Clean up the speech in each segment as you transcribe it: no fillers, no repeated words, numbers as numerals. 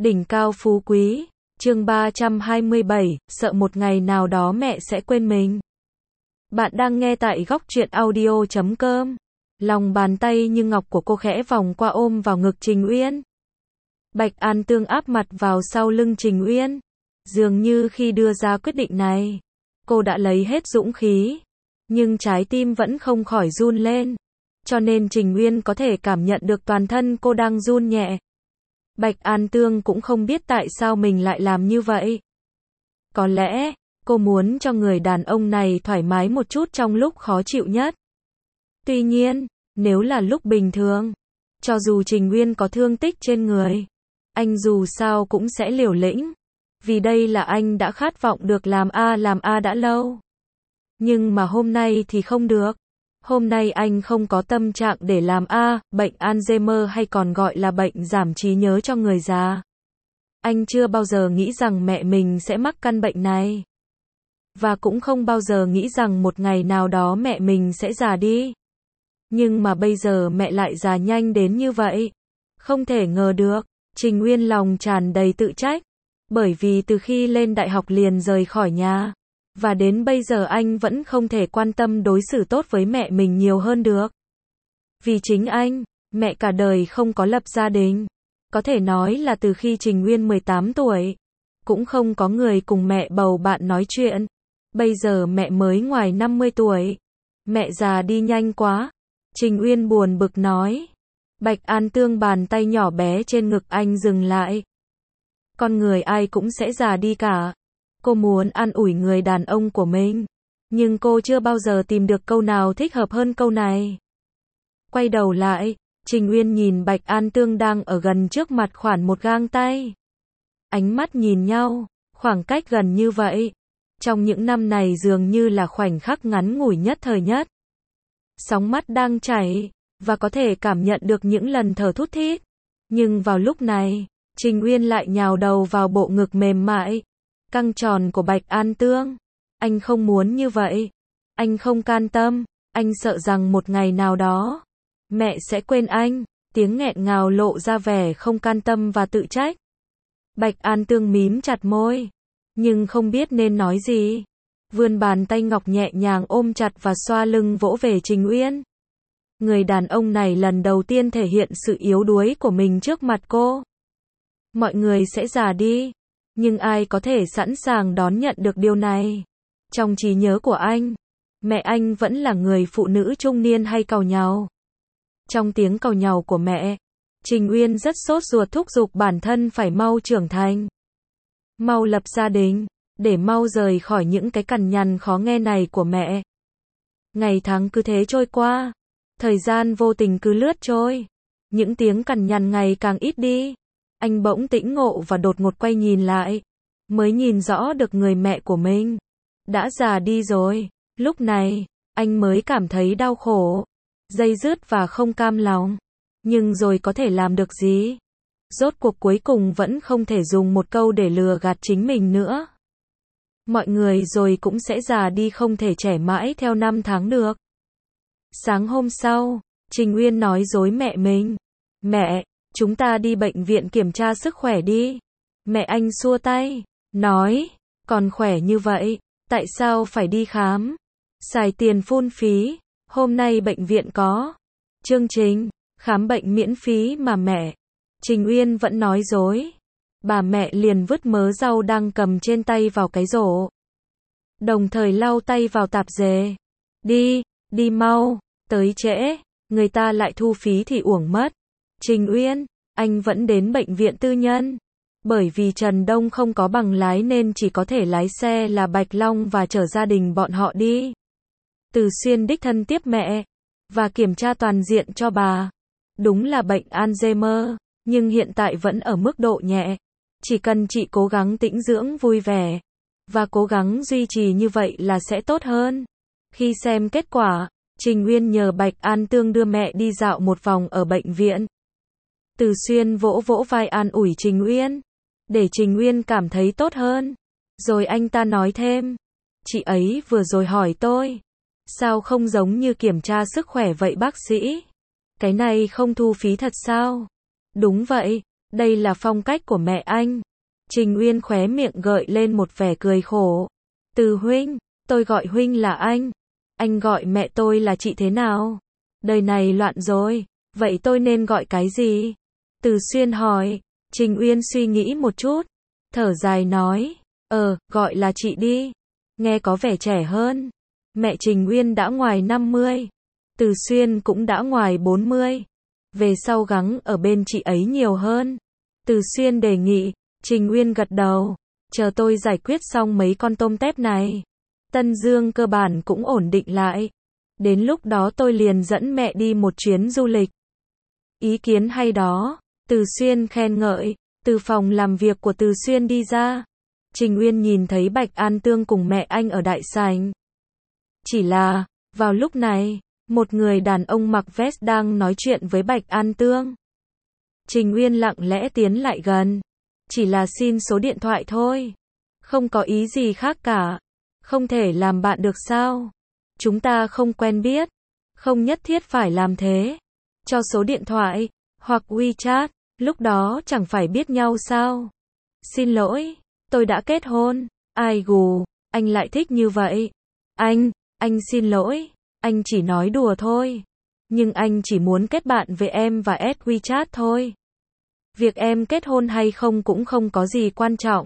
Đỉnh cao phú quý, chương 327, sợ một ngày nào đó mẹ sẽ quên mình. Bạn đang nghe tại góc truyện audio.com. Lòng bàn tay như ngọc của cô khẽ vòng qua ôm vào ngực Trình Uyên. Bạch An Tương áp mặt vào sau lưng Trình Uyên. Dường như khi đưa ra quyết định này, cô đã lấy hết dũng khí, nhưng trái tim vẫn không khỏi run lên. Cho nên Trình Uyên có thể cảm nhận được toàn thân cô đang run nhẹ. Bạch An Tương cũng không biết tại sao mình lại làm như vậy. Có lẽ, cô muốn cho người đàn ông này thoải mái một chút trong lúc khó chịu nhất. Tuy nhiên, nếu là lúc bình thường, cho dù Trình Uyên có thương tích trên người, anh dù sao cũng sẽ liều lĩnh. Vì đây là anh đã khát vọng được làm A đã lâu. Nhưng mà hôm nay thì không được. Hôm nay anh không có tâm trạng để làm bệnh Alzheimer hay còn gọi là bệnh giảm trí nhớ cho người già. Anh chưa bao giờ nghĩ rằng mẹ mình sẽ mắc căn bệnh này. Và cũng không bao giờ nghĩ rằng một ngày nào đó mẹ mình sẽ già đi. Nhưng mà bây giờ mẹ lại già nhanh đến như vậy. Không thể ngờ được. Trình Uyên lòng tràn đầy tự trách. Bởi vì từ khi lên đại học liền rời khỏi nhà. Và đến bây giờ anh vẫn không thể quan tâm đối xử tốt với mẹ mình nhiều hơn được. Vì chính anh, mẹ cả đời không có lập gia đình. Có thể nói là từ khi Trình Uyên 18 tuổi, cũng không có người cùng mẹ bầu bạn nói chuyện. Bây giờ mẹ mới ngoài 50 tuổi. Mẹ già đi nhanh quá. Trình Uyên buồn bực nói. Bạch An Tương bàn tay nhỏ bé trên ngực anh dừng lại. Con người ai cũng sẽ già đi cả. Cô muốn an ủi người đàn ông của mình. Nhưng cô chưa bao giờ tìm được câu nào thích hợp hơn câu này. Quay đầu lại, Trình Uyên nhìn Bạch An Tương đang ở gần trước mặt khoảng một gang tay. Ánh mắt nhìn nhau, khoảng cách gần như vậy. Trong những năm này dường như là khoảnh khắc ngắn ngủi nhất thời nhất. Sóng mắt đang chảy, và có thể cảm nhận được những lần thở thút thít. Nhưng vào lúc này, Trình Uyên lại nhào đầu vào bộ ngực mềm mại, căng tròn của Bạch An Tương. Anh không muốn như vậy. Anh không can tâm. Anh sợ rằng một ngày nào đó, mẹ sẽ quên anh. Tiếng nghẹn ngào lộ ra vẻ không can tâm và tự trách. Bạch An Tương mím chặt môi, nhưng không biết nên nói gì. Vươn bàn tay ngọc nhẹ nhàng ôm chặt và xoa lưng vỗ về Trình Uyên. Người đàn ông này lần đầu tiên thể hiện sự yếu đuối của mình trước mặt cô. Mọi người sẽ già đi. Nhưng ai có thể sẵn sàng đón nhận được điều này? Trong trí nhớ của anh, mẹ anh vẫn là người phụ nữ trung niên hay càu nhàu. Trong tiếng càu nhàu của mẹ, Trình Uyên rất sốt ruột thúc giục bản thân phải mau trưởng thành. Mau lập gia đình, để mau rời khỏi những cái cằn nhằn khó nghe này của mẹ. Ngày tháng cứ thế trôi qua. Thời gian vô tình cứ lướt trôi. Những tiếng cằn nhằn ngày càng ít đi. Anh bỗng tĩnh ngộ và đột ngột quay nhìn lại. Mới nhìn rõ được người mẹ của mình đã già đi rồi. Lúc này, anh mới cảm thấy đau khổ, day dứt và không cam lòng. Nhưng rồi có thể làm được gì? Rốt cuộc cuối cùng vẫn không thể dùng một câu để lừa gạt chính mình nữa. Mọi người rồi cũng sẽ già đi, không thể trẻ mãi theo năm tháng được. Sáng hôm sau, Trình Uyên nói dối mẹ mình. Mẹ, chúng ta đi bệnh viện kiểm tra sức khỏe đi. Mẹ anh xua tay, nói, còn khỏe như vậy, tại sao phải đi khám? Xài tiền phung phí, hôm nay bệnh viện có chương trình khám bệnh miễn phí mà mẹ. Trình Uyên vẫn nói dối. Bà mẹ liền vứt mớ rau đang cầm trên tay vào cái rổ. Đồng thời lau tay vào tạp dề. Đi mau, tới trễ, người ta lại thu phí thì uổng mất. Trình Uyên, anh vẫn đến bệnh viện tư nhân. Bởi vì Trần Đông không có bằng lái nên chỉ có thể lái xe là Bạch Long và chở gia đình bọn họ đi. Từ Xuyên đích thân tiếp mẹ và kiểm tra toàn diện cho bà. Đúng là bệnh Alzheimer, nhưng hiện tại vẫn ở mức độ nhẹ. Chỉ cần chị cố gắng tĩnh dưỡng vui vẻ và cố gắng duy trì như vậy là sẽ tốt hơn. Khi xem kết quả, Trình Uyên nhờ Bạch An Tương đưa mẹ đi dạo một vòng ở bệnh viện. Từ Xuyên vỗ vỗ vai an ủi Trình Uyên, để Trình Uyên cảm thấy tốt hơn. Rồi anh ta nói thêm, chị ấy vừa rồi hỏi tôi, sao không giống như kiểm tra sức khỏe vậy bác sĩ? Cái này không thu phí thật sao? Đúng vậy, Đây là phong cách của mẹ anh. Trình Uyên khóe miệng gợi lên một vẻ cười khổ. Từ huynh, tôi gọi huynh là anh. Anh gọi mẹ tôi là chị thế nào? Đời này loạn rồi, vậy tôi nên gọi cái gì? Từ Xuyên hỏi. Trình Uyên suy nghĩ một chút, thở dài nói, gọi là chị đi. Nghe có vẻ trẻ hơn. Mẹ Trình Uyên đã ngoài 50. Từ Xuyên cũng đã ngoài 40. Về sau gắng ở bên chị ấy nhiều hơn. Từ Xuyên đề nghị. Trình Uyên gật đầu. Chờ tôi giải quyết xong mấy con tôm tép này. Tân Dương cơ bản cũng ổn định lại. Đến lúc đó tôi liền dẫn mẹ đi một chuyến du lịch. Ý kiến hay đó. Từ Xuyên khen ngợi. Từ phòng làm việc của Từ Xuyên đi ra. Trình Uyên nhìn thấy Bạch An Tương cùng mẹ anh ở đại sảnh. Chỉ là, vào lúc này, một người đàn ông mặc vest đang nói chuyện với Bạch An Tương. Trình Uyên lặng lẽ tiến lại gần. Chỉ là xin số điện thoại thôi. Không có ý gì khác cả. Không thể làm bạn được sao? Chúng ta không quen biết. Không nhất thiết phải làm thế. Cho số điện thoại, hoặc WeChat, lúc đó chẳng phải biết nhau sao? Xin lỗi, tôi đã kết hôn. Ai gù, anh lại thích như vậy. Anh xin lỗi, anh chỉ nói đùa thôi. Nhưng anh chỉ muốn kết bạn với em và add WeChat thôi. Việc em kết hôn hay không cũng không có gì quan trọng.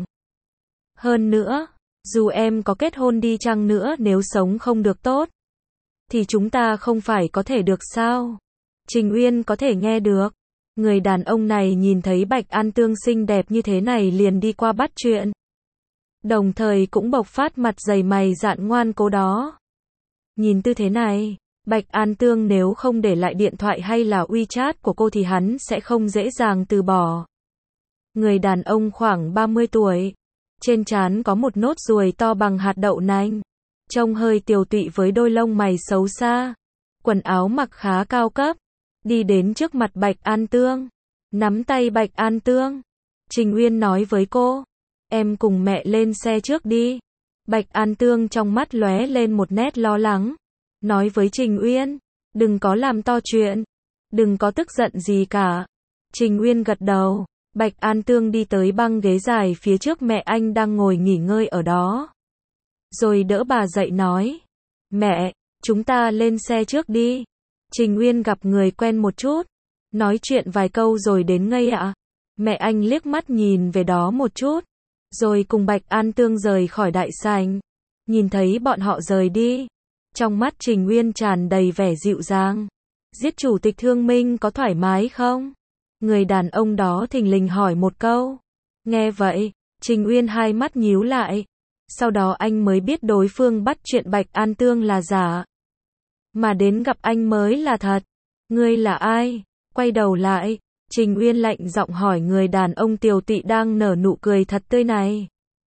Hơn nữa, dù em có kết hôn đi chăng nữa nếu sống không được tốt, thì chúng ta không phải có thể được sao? Trình Uyên có thể nghe được. Người đàn ông này nhìn thấy Bạch An Tương xinh đẹp như thế này liền đi qua bắt chuyện. Đồng thời cũng bộc phát mặt dày mày dạn ngoan cố đó. Nhìn tư thế này, Bạch An Tương nếu không để lại điện thoại hay là WeChat của cô thì hắn sẽ không dễ dàng từ bỏ. Người đàn ông khoảng 30 tuổi. Trên trán có một nốt ruồi to bằng hạt đậu nành. Trông hơi tiều tụy với đôi lông mày xấu xa. Quần áo mặc khá cao cấp. Đi đến trước mặt Bạch An Tương. Nắm tay Bạch An Tương. Trình Uyên nói với cô. Em cùng mẹ lên xe trước đi. Bạch An Tương trong mắt lóe lên một nét lo lắng. Nói với Trình Uyên. Đừng có làm to chuyện. Đừng có tức giận gì cả. Trình Uyên gật đầu. Bạch An Tương đi tới băng ghế dài phía trước mẹ anh đang ngồi nghỉ ngơi ở đó. Rồi đỡ bà dậy nói. Mẹ, chúng ta lên xe trước đi. Trình Uyên gặp người quen một chút. Nói chuyện vài câu rồi đến ngây ạ. Mẹ anh liếc mắt nhìn về đó một chút. Rồi cùng Bạch An Tương rời khỏi đại sảnh. Nhìn thấy bọn họ rời đi. Trong mắt Trình Uyên tràn đầy vẻ dịu dàng. Giết chủ tịch Thương Minh có thoải mái không? Người đàn ông đó thình lình hỏi một câu. Nghe vậy, Trình Uyên hai mắt nhíu lại. Sau đó anh mới biết đối phương bắt chuyện Bạch An Tương là giả. Mà đến gặp anh mới là thật. Ngươi là ai? Quay đầu lại, Trình Uyên lạnh giọng hỏi người đàn ông tiều tụy đang nở nụ cười thật tươi này.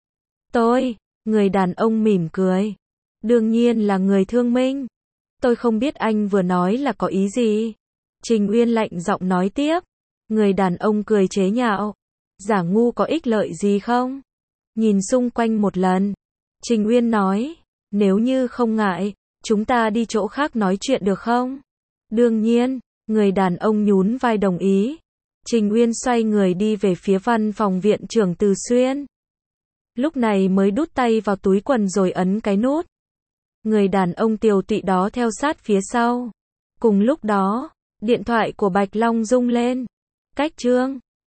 Tôi, người đàn ông mỉm cười. Đương nhiên là người Thương Minh. Tôi không biết anh vừa nói là có ý gì. Trình Uyên lạnh giọng nói tiếp. Người đàn ông cười chế nhạo. Giả ngu có ích lợi gì không? Nhìn xung quanh một lần. Trình Uyên nói. Nếu như không ngại, chúng ta đi chỗ khác nói chuyện được không? Đương nhiên, người đàn ông nhún vai đồng ý. Trình Uyên xoay người đi về phía văn phòng viện trưởng Từ Xuyên. Lúc này mới đút tay vào túi quần rồi ấn cái nút. Người đàn ông tiều tụy đó theo sát phía sau. Cùng lúc đó, điện thoại của Bạch Long rung lên. Cách Trương.